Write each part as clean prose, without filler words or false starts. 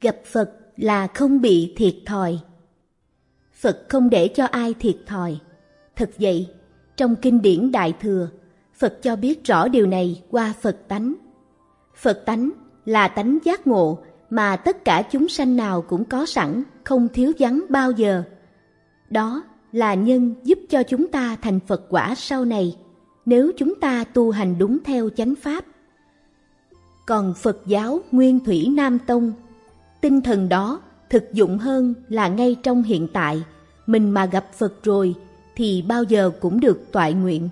gặp Phật là không bị thiệt thòi. Phật không để cho ai thiệt thòi. Thật vậy, trong kinh điển Đại Thừa, Phật cho biết rõ điều này qua Phật tánh. Phật tánh là tánh giác ngộ mà tất cả chúng sanh nào cũng có sẵn, không thiếu vắng bao giờ. Đó là nhân giúp cho chúng ta thành Phật quả sau này, nếu chúng ta tu hành đúng theo chánh pháp. Còn Phật giáo Nguyên Thủy Nam Tông, tinh thần đó thực dụng hơn là ngay trong hiện tại, mình mà gặp Phật rồi thì bao giờ cũng được toại nguyện.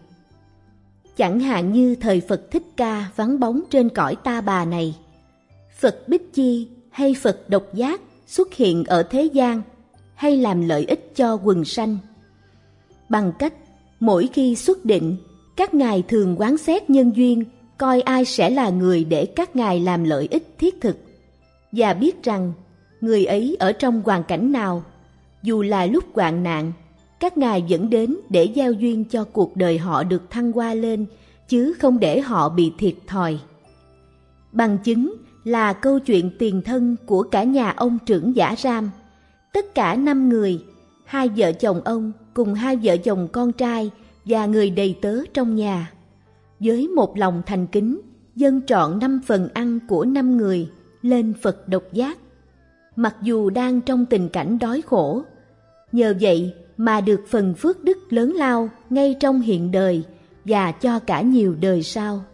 Chẳng hạn như thời Phật Thích Ca vắng bóng trên cõi Ta Bà này, Phật Bích Chi hay Phật Độc Giác xuất hiện ở thế gian hay làm lợi ích cho quần sanh. Bằng cách mỗi khi xuất định, các ngài thường quán xét nhân duyên, coi ai sẽ là người để các ngài làm lợi ích thiết thực, và biết rằng người ấy ở trong hoàn cảnh nào, dù là lúc hoạn nạn, các ngài vẫn đến để gieo duyên cho cuộc đời họ được thăng hoa lên, chứ không để họ bị thiệt thòi. Bằng chứng là câu chuyện tiền thân của cả nhà ông Trưởng Giả Ram. Tất cả 5 người, 2 vợ chồng ông cùng 2 vợ chồng con trai và người đầy tớ trong nhà, với một lòng thành kính, dâng trọn 5 phần ăn của 5 người lên Phật Độc Giác, mặc dù đang trong tình cảnh đói khổ. Nhờ vậy mà được phần phước đức lớn lao ngay trong hiện đời và cho cả nhiều đời sau.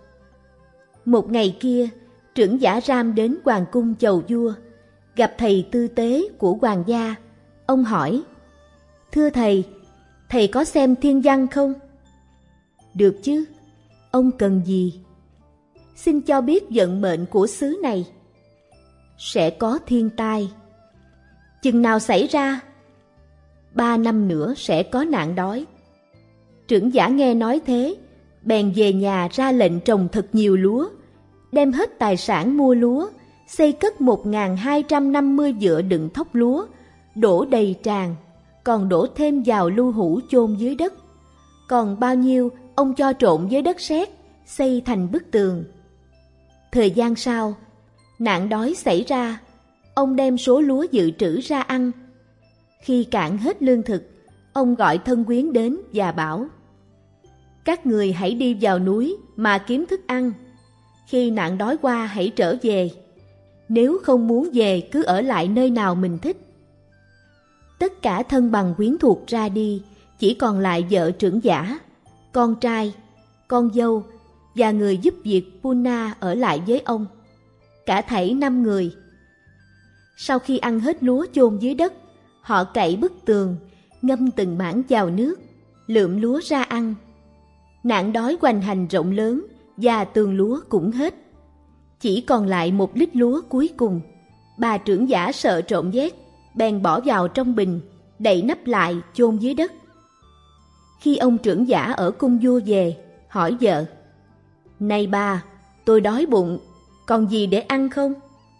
Một ngày kia, Trưởng Giả Ram đến hoàng cung chầu vua, gặp thầy tư tế của hoàng gia. Ông hỏi: "Thưa thầy, thầy có xem thiên văn không?" "Được chứ, ông cần gì?" "Xin cho biết vận mệnh của xứ này." "Sẽ có thiên tai." "Chừng nào xảy ra?" 3 năm nữa sẽ có nạn đói. Trưởng giả nghe nói thế, bèn về nhà ra lệnh trồng thật nhiều lúa, đem hết tài sản mua lúa, xây cất 1250 vựa đựng thóc lúa, đổ đầy tràn, còn đổ thêm vào lu hũ chôn dưới đất. Còn bao nhiêu ông cho trộn với đất sét, xây thành bức tường. Thời gian sau, nạn đói xảy ra, ông đem số lúa dự trữ ra ăn. Khi cạn hết lương thực, ông gọi thân quyến đến và bảo: "Các người hãy đi vào núi mà kiếm thức ăn. Khi nạn đói qua hãy trở về. Nếu không muốn về cứ ở lại nơi nào mình thích." Tất cả thân bằng quyến thuộc ra đi, chỉ còn lại vợ trưởng giả, con trai, con dâu và người giúp việc Puna ở lại với ông. Cả thảy 5 người. Sau khi ăn hết lúa chôn dưới đất, họ cậy bức tường, ngâm từng mảng vào nước, lượm lúa ra ăn. Nạn đói hoành hành rộng lớn và tường lúa cũng hết. Chỉ còn lại 1 lít lúa cuối cùng. Bà trưởng giả sợ trộm vét, bèn bỏ vào trong bình, đậy nắp lại chôn dưới đất. Khi ông trưởng giả ở cung vua về, hỏi vợ: "Này bà, tôi đói bụng, còn gì để ăn không?"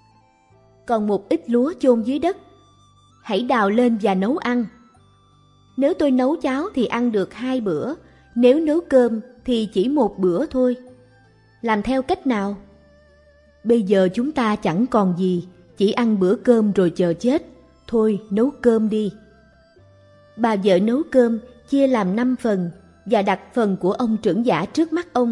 "Còn 1 ít lúa chôn dưới đất, hãy đào lên và nấu ăn." "Nếu tôi nấu cháo thì ăn được 2 bữa, nếu nấu cơm thì chỉ 1 bữa thôi. Làm theo cách nào?" "Bây giờ chúng ta chẳng còn gì, chỉ ăn bữa cơm rồi chờ chết. Thôi nấu cơm đi." Bà vợ nấu cơm, chia làm 5 phần và đặt phần của ông trưởng giả trước mắt ông.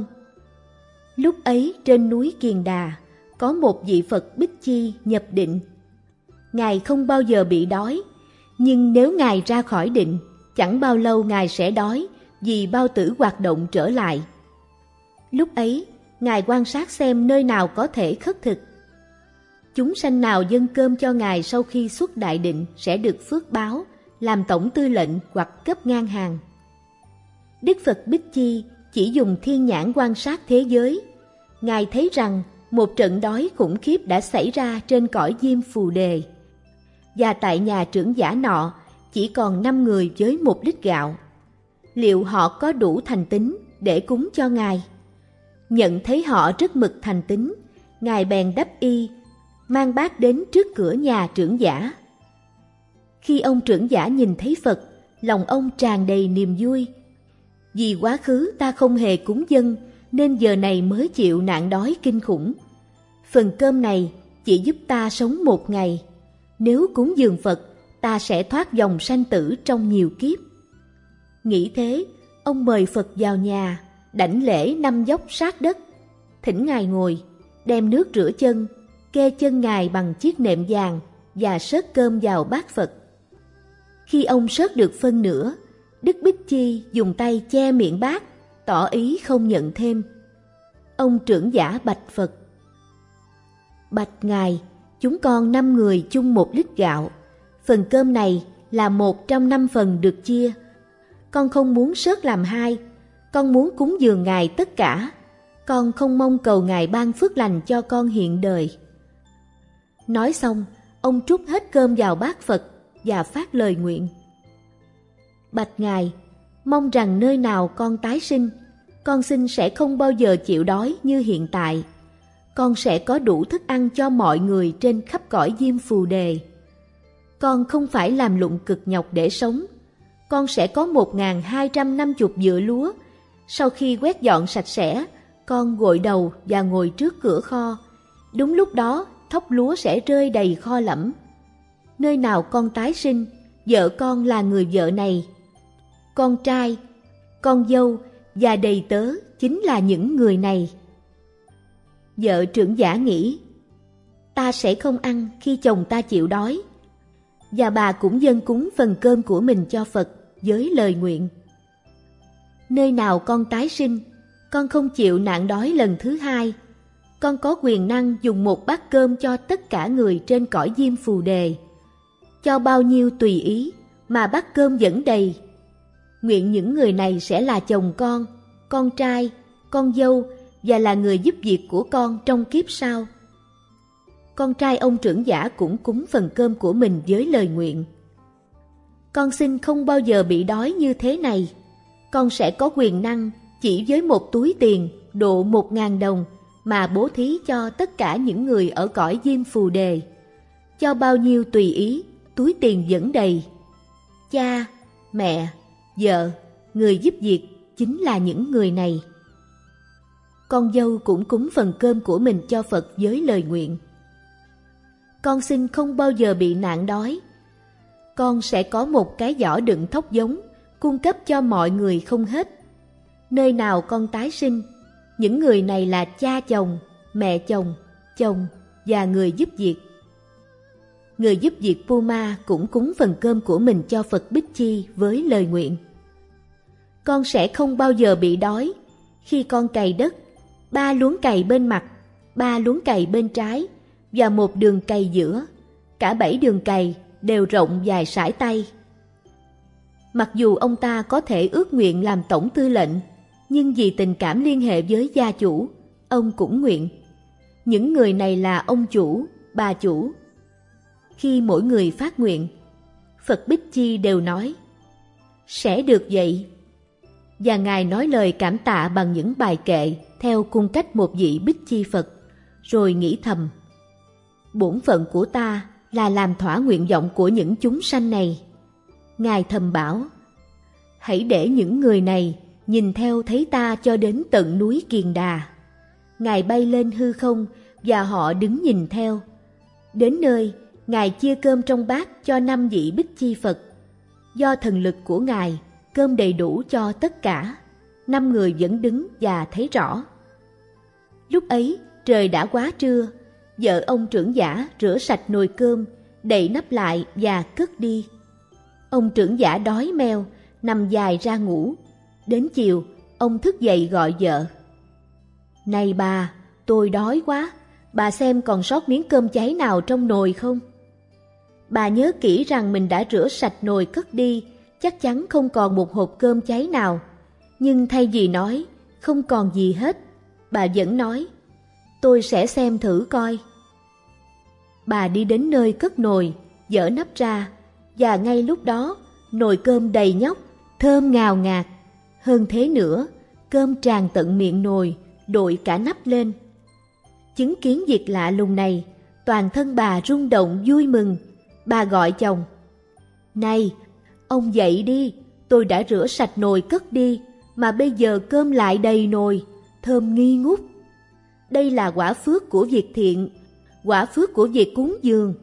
Lúc ấy trên núi Kiền Đà có một vị Phật Bích Chi nhập định. Ngài không bao giờ bị đói, nhưng nếu Ngài ra khỏi định, chẳng bao lâu Ngài sẽ đói vì bao tử hoạt động trở lại. Lúc ấy, Ngài quan sát xem nơi nào có thể khất thực. Chúng sanh nào dâng cơm cho Ngài sau khi xuất đại định sẽ được phước báo, làm tổng tư lệnh hoặc cấp ngang hàng. Đức Phật Bích Chi chỉ dùng thiên nhãn quan sát thế giới. Ngài thấy rằng một trận đói khủng khiếp đã xảy ra trên cõi Diêm Phù Đề. Và tại nhà trưởng giả nọ chỉ còn 5 người với 1 lít gạo. Liệu họ có đủ thành tín để cúng cho Ngài? Nhận thấy họ rất mực thành tín, Ngài bèn đắp y, mang bát đến trước cửa nhà trưởng giả. Khi ông trưởng giả nhìn thấy Phật, lòng ông tràn đầy niềm vui. Vì quá khứ ta không hề cúng dâng, nên giờ này mới chịu nạn đói kinh khủng. Phần cơm này chỉ giúp ta sống 1 ngày, Nếu cúng dường Phật, ta sẽ thoát dòng sanh tử trong nhiều kiếp. Nghĩ thế, ông mời Phật vào nhà, đảnh lễ 5 dốc sát đất, thỉnh Ngài ngồi, đem nước rửa chân, kê chân Ngài bằng chiếc nệm vàng và xớt cơm vào bát Phật. Khi ông xớt được phân nửa, Đức Bích Chi dùng tay che miệng bát, tỏ ý không nhận thêm. Ông trưởng giả bạch Phật: Bạch Ngài, chúng con 5 người chung 1 lít gạo. Phần cơm này là 1 trong 5 phần được chia. Con không muốn xớt làm 2, con muốn cúng dường Ngài tất cả. Con không mong cầu Ngài ban phước lành cho con hiện đời. Nói xong, ông trút hết cơm vào bát Phật và phát lời nguyện: Bạch Ngài, mong rằng nơi nào con tái sinh, con xin sẽ không bao giờ chịu đói như hiện tại. Con sẽ có đủ thức ăn cho mọi người trên khắp cõi Diêm Phù Đề. Con không phải làm lụng cực nhọc để sống. Con sẽ có 1250 vựa lúa. Sau khi quét dọn sạch sẽ, con gội đầu và ngồi trước cửa kho. Đúng lúc đó, thóc lúa sẽ rơi đầy kho lẫm. Nơi nào con tái sinh, vợ con là người vợ này. Con trai, con dâu và đầy tớ chính là những người này. Vợ trưởng giả nghĩ: Ta sẽ không ăn khi chồng ta chịu đói. Và bà cũng dâng cúng phần cơm của mình cho Phật với lời nguyện: Nơi nào con tái sinh, con không chịu nạn đói lần thứ 2. Con có quyền năng dùng 1 bát cơm cho tất cả người trên cõi Diêm Phù Đề. Cho bao nhiêu tùy ý, mà bát cơm vẫn đầy. Nguyện những người này sẽ là chồng con trai, con dâu và là người giúp việc của con trong kiếp sau. Con trai ông trưởng giả cũng cúng phần cơm của mình với lời nguyện: Con xin không bao giờ bị đói như thế này. Con sẽ có quyền năng chỉ với 1 túi tiền độ 1000 đồng mà bố thí cho tất cả những người ở cõi Diêm Phù Đề. Cho bao nhiêu tùy ý, túi tiền vẫn đầy. Cha, mẹ, vợ, người giúp việc chính là những người này. Con dâu cũng cúng phần cơm của mình cho Phật với lời nguyện: Con xin không bao giờ bị nạn đói. Con sẽ có 1 cái giỏ đựng thóc giống, cung cấp cho mọi người không hết. Nơi nào con tái sinh, những người này là cha chồng, mẹ chồng, chồng và người giúp việc. Người giúp việc Puma cũng cúng phần cơm của mình cho Phật Bích Chi với lời nguyện: Con sẽ không bao giờ bị đói. Khi con cày đất, 3 luống cày bên mặt, 3 luống cày bên trái và 1 đường cày giữa. Cả 7 đường cày đều rộng dài sải tay. Mặc dù ông ta có thể ước nguyện làm tổng tư lệnh, nhưng vì tình cảm liên hệ với gia chủ, ông cũng nguyện. Những người này là ông chủ, bà chủ. Khi mỗi người phát nguyện, Phật Bích Chi đều nói: Sẽ được vậy. Và Ngài nói lời cảm tạ bằng những bài kệ theo cung cách một vị Bích Chi Phật, rồi nghĩ thầm: Bổn phận của ta là làm thỏa nguyện vọng của những chúng sanh này. Ngài thầm bảo: Hãy để những người này nhìn theo thấy ta cho đến tận núi Kiền Đà. Ngài bay lên hư không và họ đứng nhìn theo. Đến nơi, Ngài chia cơm trong bát cho 5 vị Bích Chi Phật. Do thần lực của Ngài, cơm đầy đủ cho tất cả. 5 người vẫn đứng và thấy rõ. Lúc ấy, trời đã quá trưa. Vợ ông trưởng giả rửa sạch nồi cơm, đậy nắp lại và cất đi. Ông trưởng giả đói meo, nằm dài ra ngủ. Đến chiều, ông thức dậy gọi vợ: Này bà, tôi đói quá. Bà xem còn sót miếng cơm cháy nào trong nồi không? Bà nhớ kỹ rằng mình đã rửa sạch nồi cất đi, chắc chắn không còn một hộp cơm cháy nào. Nhưng thay vì nói không còn gì hết, bà vẫn nói: Tôi sẽ xem thử coi. Bà đi đến nơi cất nồi, dỡ nắp ra, và ngay lúc đó nồi cơm đầy nhóc, thơm ngào ngạt. Hơn thế nữa, cơm tràn tận miệng nồi, đội cả nắp lên. Chứng kiến việc lạ lùng này, toàn thân bà rung động vui mừng. Bà gọi chồng: Này, ông dậy đi, tôi đã rửa sạch nồi cất đi, mà bây giờ cơm lại đầy nồi, thơm nghi ngút. Đây là quả phước của việc thiện, quả phước của việc cúng dường.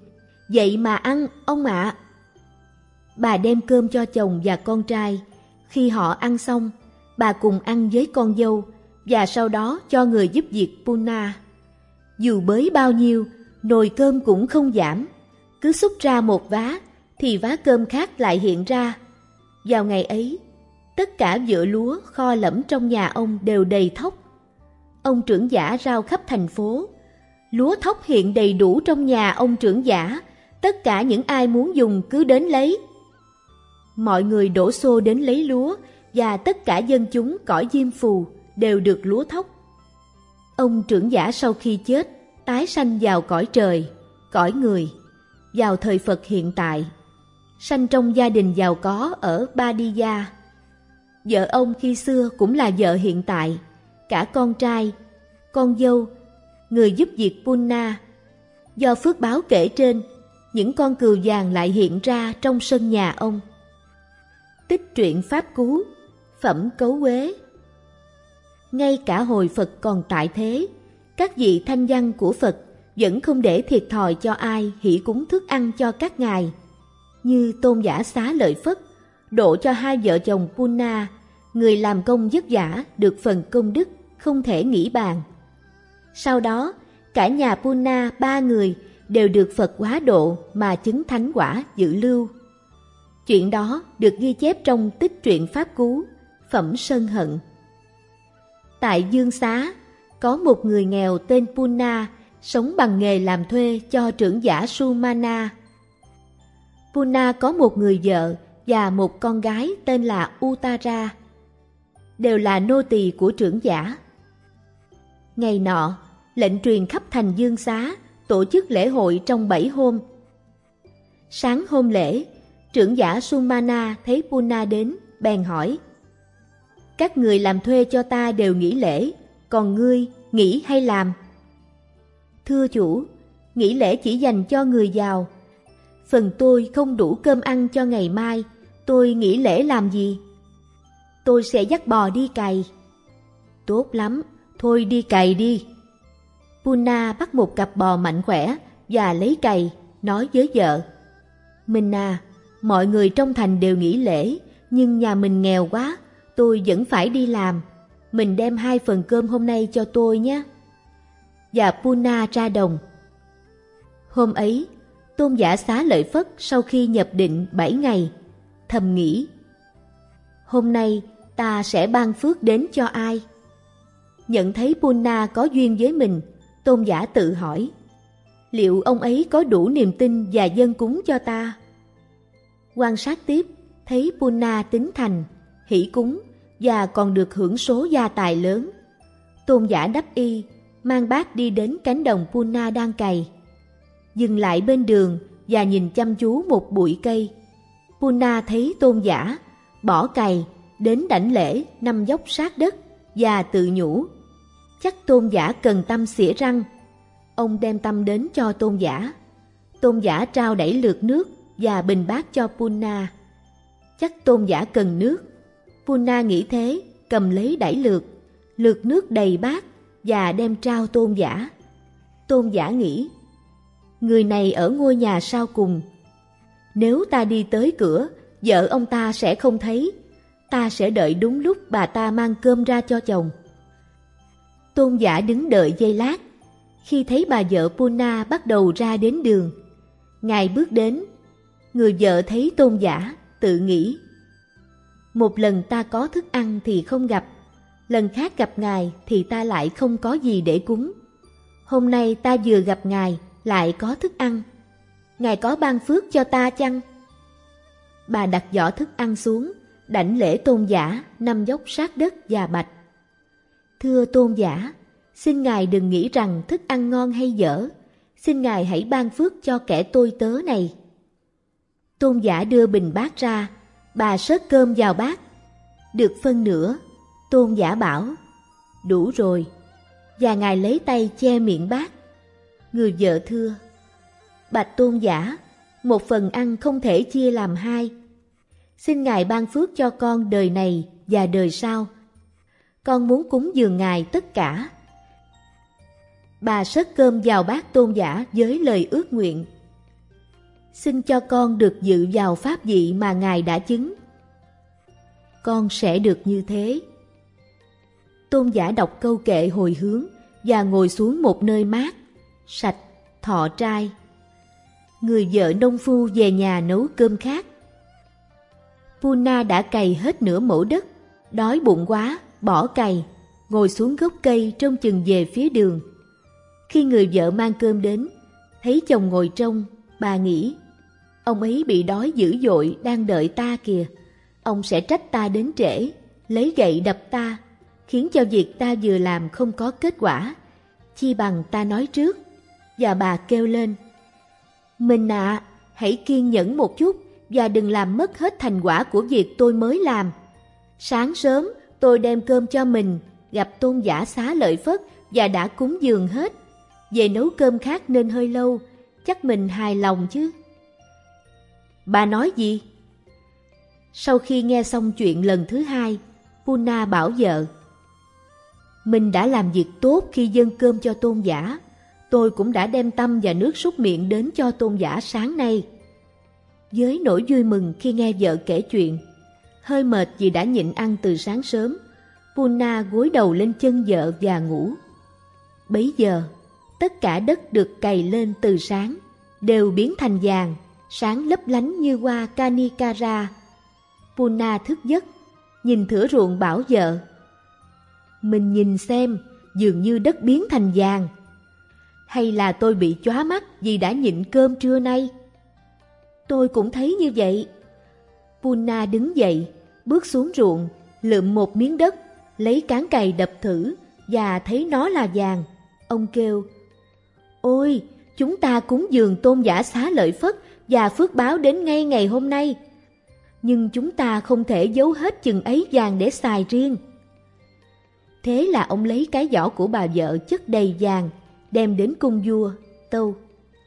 Vậy mà ăn, ông ạ. Bà đem cơm cho chồng và con trai. Khi họ ăn xong, bà cùng ăn với con dâu và sau đó cho người giúp việc Punna. Dù bới bao nhiêu, nồi cơm cũng không giảm. Cứ xúc ra một vá, thì vá cơm khác lại hiện ra. Vào ngày ấy, tất cả vựa lúa kho lẫm trong nhà ông đều đầy thóc. Ông trưởng giả rao khắp thành phố. Lúa thóc hiện đầy đủ trong nhà ông trưởng giả, tất cả những ai muốn dùng cứ đến lấy. Mọi người đổ xô đến lấy lúa và tất cả dân chúng cõi Diêm Phù đều được lúa thóc. Ông trưởng giả sau khi chết tái sanh vào cõi trời, cõi người, vào thời Phật hiện tại, sanh trong gia đình giàu có ở Ba-đi-gia. Vợ ông khi xưa cũng là vợ hiện tại, cả con trai, con dâu, người giúp việc Punna. Do phước báo kể trên, những con cừu vàng lại hiện ra trong sân nhà ông. Tích truyện Pháp Cú, phẩm Cấu Quế. Ngay cả hồi Phật còn tại thế, các vị thanh văn của Phật vẫn không để thiệt thòi cho ai hỷ cúng thức ăn cho các ngài. Như Tôn giả Xá Lợi Phất, độ cho hai vợ chồng Punna, người làm công vất vả được phần công đức không thể nghĩ bàn. Sau đó, cả nhà Punna 3 người đều được Phật hóa độ mà chứng thánh quả dự lưu. Chuyện đó được ghi chép trong Tích truyện Pháp Cú, phẩm Sân Hận. Tại Dương Xá, có một người nghèo tên Punna sống bằng nghề làm thuê cho trưởng giả Sumana. Punna có một người vợ và một con gái tên là Uttara, đều là nô tỳ của trưởng giả. Ngày nọ, lệnh truyền khắp thành Dương Xá tổ chức lễ hội trong 7 hôm. Sáng hôm lễ, trưởng giả Sumana thấy Punna đến, bèn hỏi: các người làm thuê cho ta đều nghỉ lễ, còn ngươi nghỉ hay làm? Thưa chủ, nghỉ lễ chỉ dành cho người giàu. Phần tôi không đủ cơm ăn cho ngày mai, tôi nghỉ lễ làm gì? Tôi sẽ dắt bò đi cày. Tốt lắm, thôi đi cày đi. Punna bắt một cặp bò mạnh khỏe và lấy cày, nói với vợ: mình à, mọi người trong thành đều nghỉ lễ, nhưng nhà mình nghèo quá, tôi vẫn phải đi làm. Mình đem 2 phần cơm hôm nay cho tôi nhé. Và Punna ra đồng. Hôm ấy, Tôn giả Xá Lợi Phất sau khi nhập định 7 ngày, thầm nghĩ: hôm nay ta sẽ ban phước đến cho ai? Nhận thấy Punna có duyên với mình, Tôn giả tự hỏi: liệu ông ấy có đủ niềm tin và dâng cúng cho ta? Quan sát tiếp, thấy Punna tín thành, hỷ cúng và còn được hưởng số gia tài lớn. Tôn giả đắp y, mang bát đi đến cánh đồng Punna đang cày. Dừng lại bên đường và nhìn chăm chú một bụi cây. Punna thấy Tôn giả, bỏ cày, đến đảnh lễ nằm dốc sát đất và tự nhủ: chắc Tôn giả cần tăm xỉa răng. Ông đem tăm đến cho Tôn giả. Tôn giả trao đẩy lược nước và bình bát cho Punna. Chắc Tôn giả cần nước. Punna nghĩ thế, cầm lấy đẩy lược nước đầy bát và đem trao Tôn giả. Tôn giả nghĩ: người này ở ngôi nhà sau cùng. Nếu ta đi tới cửa, vợ ông ta sẽ không thấy. Ta sẽ đợi đúng lúc bà ta mang cơm ra cho chồng. Tôn giả đứng đợi giây lát. Khi thấy bà vợ Punna bắt đầu ra đến đường, ngài bước đến. Người vợ thấy Tôn giả, tự nghĩ: một lần ta có thức ăn thì không gặp, lần khác gặp ngài thì ta lại không có gì để cúng. Hôm nay ta vừa gặp ngài, lại có thức ăn. Ngài có ban phước cho ta chăng? Bà đặt giỏ thức ăn xuống, đảnh lễ Tôn giả, nằm dốc sát đất và bạch: thưa Tôn giả, xin ngài đừng nghĩ rằng thức ăn ngon hay dở. Xin ngài hãy ban phước cho kẻ tôi tớ này. Tôn giả đưa bình bát ra, bà xớt cơm vào bát. Được phân nửa, Tôn giả bảo: đủ rồi. Và ngài lấy tay che miệng bát. Người vợ thưa: bạch Tôn giả, một phần ăn không thể chia làm 2. Xin ngài ban phước cho con đời này và đời sau. Con muốn cúng dường ngài tất cả. Bà xớt cơm vào bát Tôn giả với lời ước nguyện. xin cho con được dự vào pháp vị mà Ngài đã chứng. Con sẽ được như thế. Tôn giả đọc câu kệ hồi hướng và ngồi xuống một nơi mát, sạch, thọ trai. Người vợ nông phu về nhà nấu cơm khác. Puna đã cày hết nửa mẫu đất, đói bụng quá, bỏ cày, ngồi xuống gốc cây trông chừng về phía đường. Khi người vợ mang cơm đến, thấy chồng ngồi trông, bà nghĩ, ông ấy bị đói dữ dội đang đợi ta kìa. Ông sẽ trách ta đến trễ, lấy gậy đập ta, khiến cho việc ta vừa làm không có kết quả. Chi bằng ta nói trước. Và bà kêu lên, mình ạ, hãy kiên nhẫn một chút và đừng làm mất hết thành quả của việc tôi mới làm. Sáng sớm tôi đem cơm cho mình, gặp tôn giả Xá Lợi Phất và đã cúng dường hết. Về nấu cơm khác nên hơi lâu, chắc mình hài lòng chứ. Bà nói gì? Sau khi nghe xong chuyện lần thứ hai, Puna bảo vợ, mình đã làm việc tốt khi dâng cơm cho tôn giả. Tôi cũng đã đem tăm và nước súc miệng đến cho tôn giả sáng nay. Với nỗi vui mừng khi nghe vợ kể chuyện, hơi mệt vì đã nhịn ăn từ sáng sớm, Puna gối đầu lên chân vợ và ngủ. Bấy giờ, tất cả đất được cày lên từ sáng, đều biến thành vàng, sáng lấp lánh như hoa Kanikara. Puna thức giấc, nhìn thửa ruộng bảo vợ, mình nhìn xem, dường như đất biến thành vàng. Hay là tôi bị chóa mắt vì đã nhịn cơm trưa nay? Tôi cũng thấy như vậy. Puna đứng dậy, bước xuống ruộng, lượm một miếng đất, lấy cán cày đập thử và thấy nó là vàng. Ông kêu, ôi, chúng ta cúng dường tôn giả Xá Lợi Phất và phước báo đến ngay ngày hôm nay. Nhưng chúng ta không thể giấu hết chừng ấy vàng để xài riêng. Thế là ông lấy cái giỏ của bà vợ chất đầy vàng, đem đến cung vua Tâu.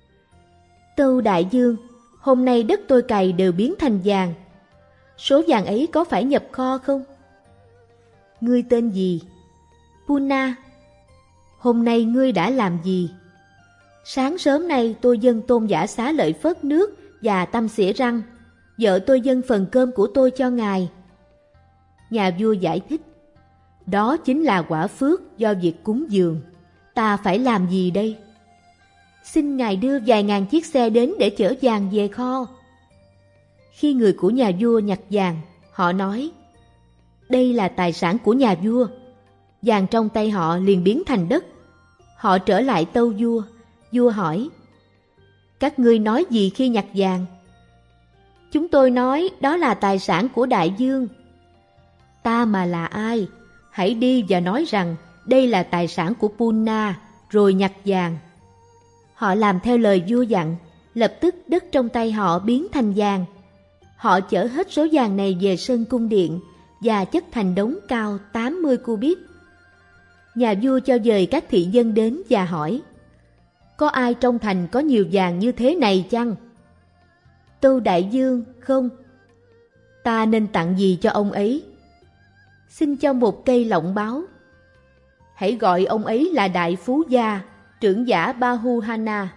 Tâu đại vương, hôm nay đất tôi cày đều biến thành vàng. Số vàng ấy có phải nhập kho không? Ngươi tên gì? Puna. Hôm nay ngươi đã làm gì? Sáng sớm nay tôi dâng tôn giả Xá Lợi Phất nước và tăm xỉa răng. Vợ tôi dâng phần cơm của tôi cho ngài. Nhà vua giải thích, đó chính là quả phước do việc cúng dường. Ta phải làm gì đây? Xin ngài đưa vài ngàn chiếc xe đến để chở vàng về kho. Khi người của nhà vua nhặt vàng, họ nói, đây là tài sản của nhà vua. Vàng trong tay họ liền biến thành đất. Họ trở lại tâu vua. Vua hỏi, các ngươi nói gì khi nhặt vàng? Chúng tôi nói đó là tài sản của đại vương. Ta mà là ai? Hãy đi và nói rằng đây là tài sản của Puna, rồi nhặt vàng. Họ làm theo lời vua dặn, lập tức đất trong tay họ biến thành vàng. Họ chở hết số vàng này về sân cung điện và chất thành đống cao 80 cubit. Nhà vua cho dời các thị dân đến và hỏi, có ai trong thành có nhiều vàng như thế này chăng? Tâu đại vương, không. Ta nên tặng gì cho ông ấy? Xin cho một cây lọng báo. Hãy gọi ông ấy là đại phú gia, trưởng giả Bahuhana.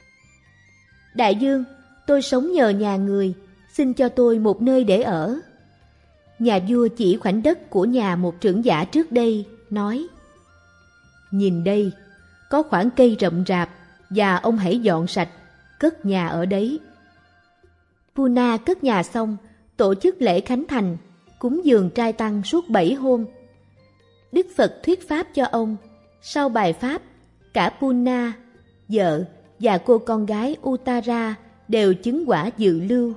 Đại vương, tôi sống nhờ nhà người, xin cho tôi một nơi để ở. Nhà vua chỉ khoảnh đất của nhà một trưởng giả trước đây, nói, nhìn đây, có khoảng cây rậm rạp, và ông hãy dọn sạch, cất nhà ở đấy. Puna cất nhà xong, tổ chức lễ khánh thành, cúng dường trai tăng suốt 7 hôm. Đức Phật thuyết pháp cho ông. Sau bài pháp, cả Puna, vợ và cô con gái Uttara đều chứng quả dự lưu.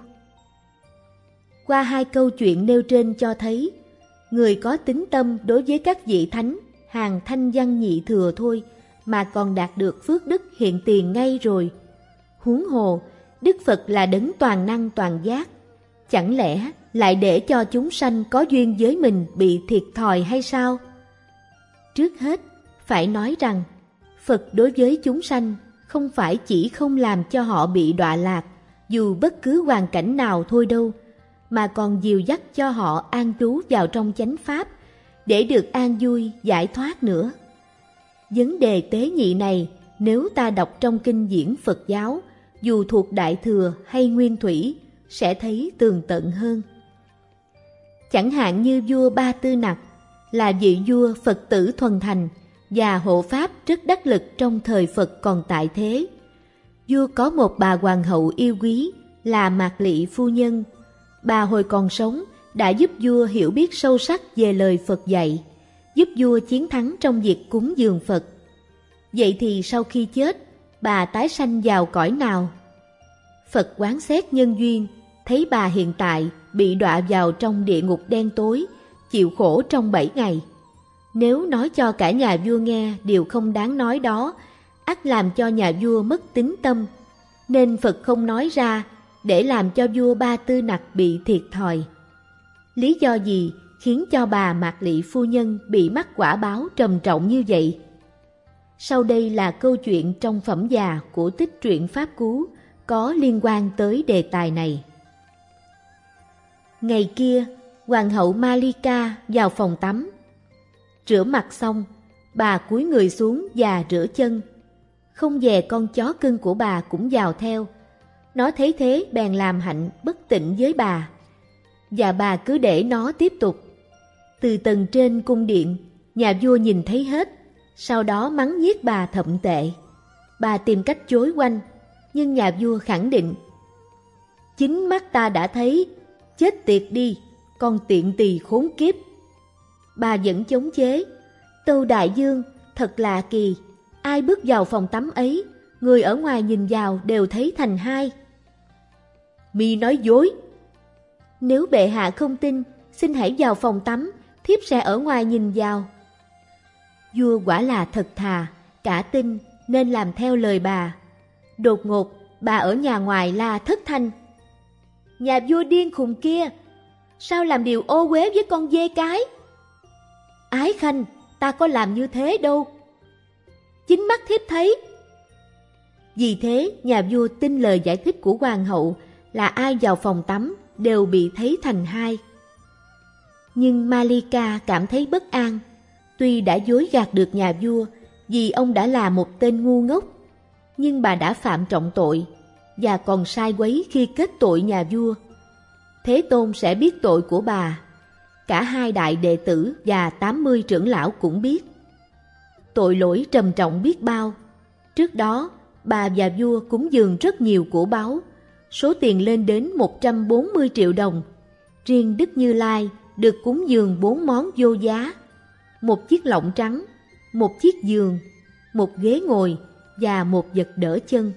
Qua hai câu chuyện nêu trên cho thấy, người có tín tâm đối với các vị thánh, hàng thanh văn nhị thừa thôi, mà còn đạt được phước đức hiện tiền ngay rồi. Huống hồ, Đức Phật là đấng toàn năng toàn giác, chẳng lẽ lại để cho chúng sanh có duyên với mình bị thiệt thòi hay sao? Trước hết, phải nói rằng, Phật đối với chúng sanh không phải chỉ không làm cho họ bị đọa lạc, dù bất cứ hoàn cảnh nào thôi đâu, mà còn dìu dắt cho họ an trú vào trong chánh pháp, để được an vui, giải thoát nữa. Vấn đề tế nhị này, nếu ta đọc trong kinh điển Phật giáo, dù thuộc Đại Thừa hay Nguyên Thủy, sẽ thấy tường tận hơn. Chẳng hạn như vua Ba Tư Nặc là vị vua Phật tử thuần thành và hộ pháp rất đắc lực trong thời Phật còn tại thế. Vua có một bà hoàng hậu yêu quý là Mạc Lị phu nhân. Bà hồi còn sống đã giúp vua hiểu biết sâu sắc về lời Phật dạy, giúp vua chiến thắng trong việc cúng dường Phật. Vậy thì sau khi chết, bà tái sanh vào cõi nào? Phật quán xét nhân duyên, thấy bà hiện tại bị đọa vào trong địa ngục đen tối, chịu khổ trong 7 ngày. Nếu nói cho cả nhà vua nghe điều không đáng nói đó, ắt làm cho nhà vua mất tín tâm, nên Phật không nói ra để làm cho vua Ba Tư Nặc bị thiệt thòi. Lý do gì khiến cho bà Mạc Lị phu nhân bị mắc quả báo trầm trọng như vậy? Sau đây là câu chuyện trong Phẩm Già của Tích Truyện Pháp Cú có liên quan tới đề tài này. Ngày kia, Hoàng hậu Malika vào phòng tắm. Rửa mặt xong, bà cúi người xuống và rửa chân. Không dè con chó cưng của bà cũng vào theo. Nó thấy thế bèn làm hạnh bất tịnh với bà. Và bà cứ để nó tiếp tục. Từ tầng trên cung điện, nhà vua nhìn thấy hết, sau đó mắng nhiếc bà thậm tệ. Bà tìm cách chối quanh, nhưng nhà vua khẳng định: chính mắt ta đã thấy, chết tiệt đi, con tiện tỳ khốn kiếp. Bà vẫn chống chế: Tâu đại dương, thật lạ kỳ, ai bước vào phòng tắm ấy, người ở ngoài nhìn vào đều thấy thành hai. Mi nói dối. Nếu bệ hạ không tin, xin hãy vào phòng tắm, thiếp sẽ ở ngoài nhìn vào. Vua quả là thật thà, cả tin nên làm theo lời bà. Đột ngột, bà ở nhà ngoài la thất thanh: nhà vua điên khùng kia, sao làm điều ô uế với con dê cái? Ái khanh, ta có làm như thế đâu. Chính mắt thiếp thấy. Vì thế, nhà vua tin lời giải thích của hoàng hậu là ai vào phòng tắm đều bị thấy thành hai. Nhưng Malika cảm thấy bất an. Tuy đã dối gạt được nhà vua vì ông đã là một tên ngu ngốc, nhưng bà đã phạm trọng tội và còn sai quấy khi kết tội nhà vua. Thế Tôn sẽ biết tội của bà. Cả hai đại đệ tử và 80 trưởng lão cũng biết. Tội lỗi trầm trọng biết bao. Trước đó, bà và vua cúng dường rất nhiều của báu, số tiền lên đến 140 triệu đồng. Riêng Đức Như Lai được cúng dường 4 món vô giá: một chiếc lọng trắng, một chiếc giường, một ghế ngồi và một vật đỡ chân.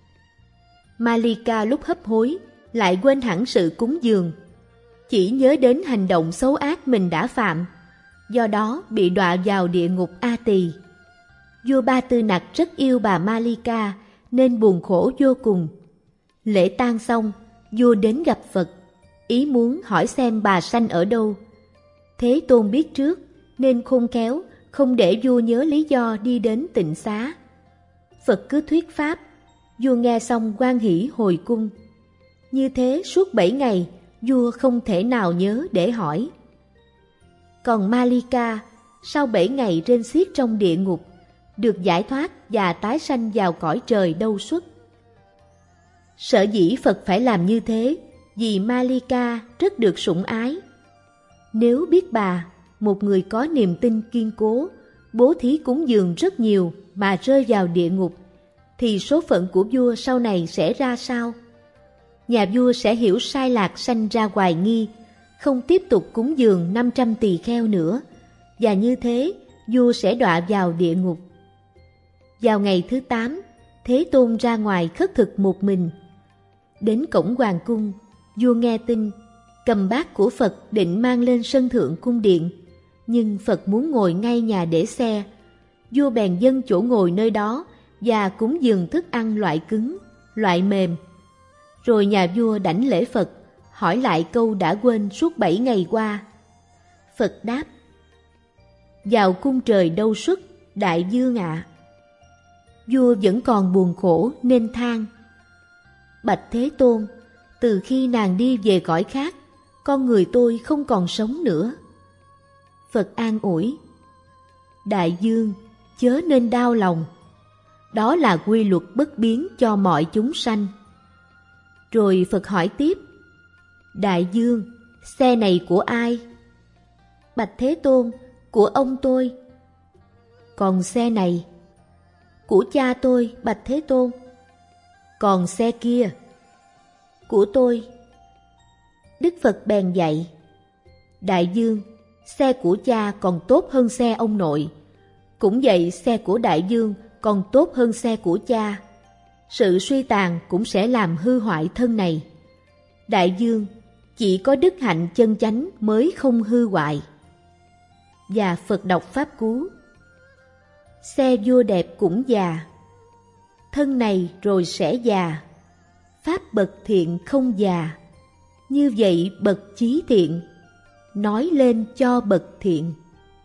Malika lúc hấp hối lại quên hẳn sự cúng dường, chỉ nhớ đến hành động xấu ác mình đã phạm, do đó bị đọa vào địa ngục A Tỳ. Vua Ba Tư Nặc rất yêu bà Malika nên buồn khổ vô cùng. Lễ tang xong, vua đến gặp Phật, ý muốn hỏi xem bà sanh ở đâu. Thế Tôn biết trước nên khôn khéo không để vua nhớ lý do đi đến Tịnh Xá. Phật cứ thuyết pháp, vua nghe xong hoan hỷ hồi cung. Như thế suốt 7 ngày, vua không thể nào nhớ để hỏi. Còn Malika, sau 7 ngày rên xiết trong địa ngục, được giải thoát và tái sanh vào cõi trời đâu xuất. Sở dĩ Phật phải làm như thế vì Malika rất được sủng ái. Nếu biết bà, một người có niềm tin kiên cố, bố thí cúng dường rất nhiều mà rơi vào địa ngục, thì số phận của vua sau này sẽ ra sao? Nhà vua sẽ hiểu sai lạc sanh ra hoài nghi, không tiếp tục cúng dường 500 tỳ kheo nữa, và như thế vua sẽ đọa vào địa ngục. Vào ngày thứ 8, Thế Tôn ra ngoài khất thực một mình. Đến cổng hoàng cung, vua nghe tin, cầm bát của Phật định mang lên sân thượng cung điện, nhưng Phật muốn ngồi ngay nhà để xe. Vua bèn dâng chỗ ngồi nơi đó và cúng dường thức ăn loại cứng, loại mềm. Rồi nhà vua đảnh lễ Phật, hỏi lại câu đã quên suốt 7 ngày qua. Phật đáp: vào cung trời đâu xuất, đại vương ạ. Vua vẫn còn buồn khổ nên than: bạch Thế Tôn, từ khi nàng đi về cõi khác, con người tôi không còn sống nữa. Phật an ủi: đại vương, chớ nên đau lòng. Đó là quy luật bất biến cho mọi chúng sanh. Rồi Phật hỏi tiếp: Đại dương, xe này của ai? Bạch Thế Tôn: Của ông tôi. Còn xe này? Của cha tôi, bạch Thế Tôn. Còn xe kia? Của tôi. Đức Phật bèn dạy: Đại dương, xe của cha còn tốt hơn xe ông nội. Cũng vậy, xe của đại dương còn tốt hơn xe của cha. Sự suy tàn cũng sẽ làm hư hoại thân này. Đại dương, chỉ có đức hạnh chân chánh mới không hư hoại. Và Phật đọc pháp cú: Xe vua đẹp cũng già, thân này rồi sẽ già. Pháp bậc thiện không già, như vậy bậc chí thiện, nói lên cho bậc thiện.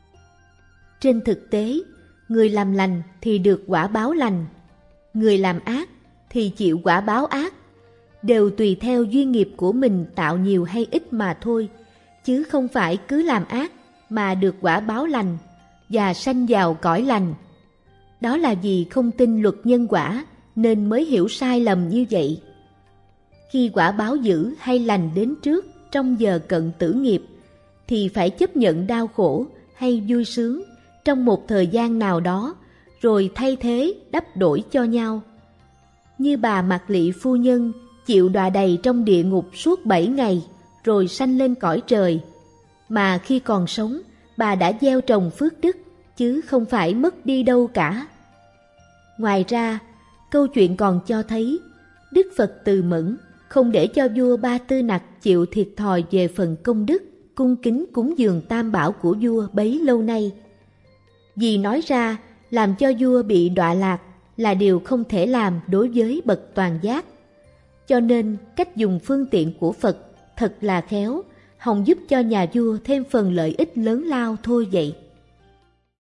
Trên thực tế, người làm lành thì được quả báo lành, người làm ác thì chịu quả báo ác, đều tùy theo duyên nghiệp của mình tạo nhiều hay ít mà thôi, chứ không phải cứ làm ác mà được quả báo lành và sanh vào cõi lành. Đó là vì không tin luật nhân quả nên mới hiểu sai lầm như vậy. Khi quả báo dữ hay lành đến trước trong giờ cận tử nghiệp thì phải chấp nhận đau khổ hay vui sướng trong một thời gian nào đó, rồi thay thế đắp đổi cho nhau. Như bà Mạc Lị phu nhân chịu đọa đầy trong địa ngục suốt 7 ngày rồi sanh lên cõi trời, mà khi còn sống bà đã gieo trồng phước đức chứ không phải mất đi đâu cả. Ngoài ra, câu chuyện còn cho thấy Đức Phật từ mẫn không để cho vua Ba Tư Nặc chịu thiệt thòi về phần công đức cung kính cúng dường tam bảo của vua bấy lâu nay. Vì nói ra làm cho vua bị đọa lạc là điều không thể làm đối với bậc toàn giác. Cho nên cách dùng phương tiện của Phật thật là khéo, hòng giúp cho nhà vua thêm phần lợi ích lớn lao thôi vậy.